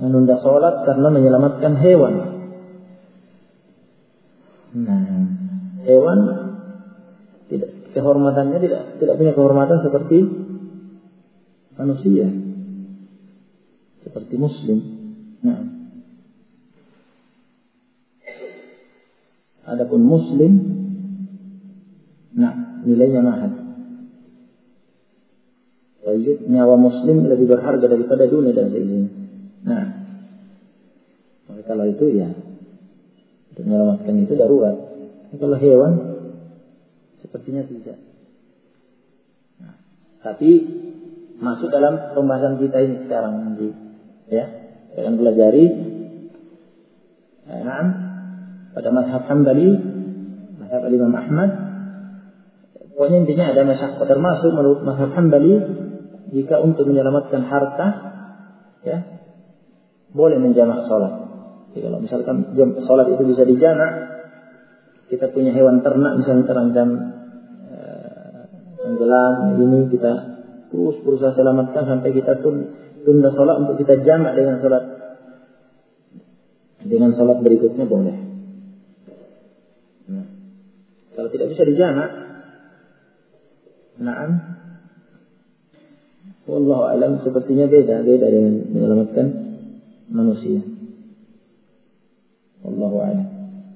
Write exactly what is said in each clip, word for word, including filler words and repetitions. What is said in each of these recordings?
menunda sholat karena menyelamatkan hewan. Nah, hewan tidak kehormatannya tidak tidak punya kehormatan seperti manusia, seperti muslim. Nah, adapun muslim, nah nilainya mahal. Wajib nyawa muslim lebih berharga daripada dunia dan seisinya. Nah, maka kalau itu ya untuk menyelamatkan itu darurat. Kalau hewan sepertinya tidak. Nah, tapi masuk dalam pembahasan kita ini sekarang nanti, ya, kita akan pelajari. Nah, pada mazhab Hambali, mazhab Imam Ahmad, pokoknya intinya ada masyaqqah, termasuk menurut mazhab Hambali jika untuk menyelamatkan harta, ya, boleh menjamak sholat. Jadi kalau misalkan sholat itu bisa dijamak, kita punya hewan ternak misalnya terancam tenggelam, uh, ini kita terus berusaha selamatkan sampai kita tun, tunda sholat untuk kita jamak dengan sholat dengan sholat berikutnya boleh. Nah, kalau tidak bisa dijamak, na'am, wallahu alam, sepertinya beda beda dengan menyelamatkan manusia. Wallahu a'lam.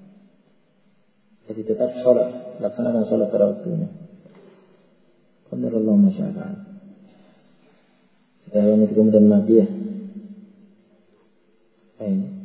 Jadi tetap sholat, laksanakan sholat pada waktunya. Qadarullah masyaallah. Kita hanya kemudian mati ya. Baik.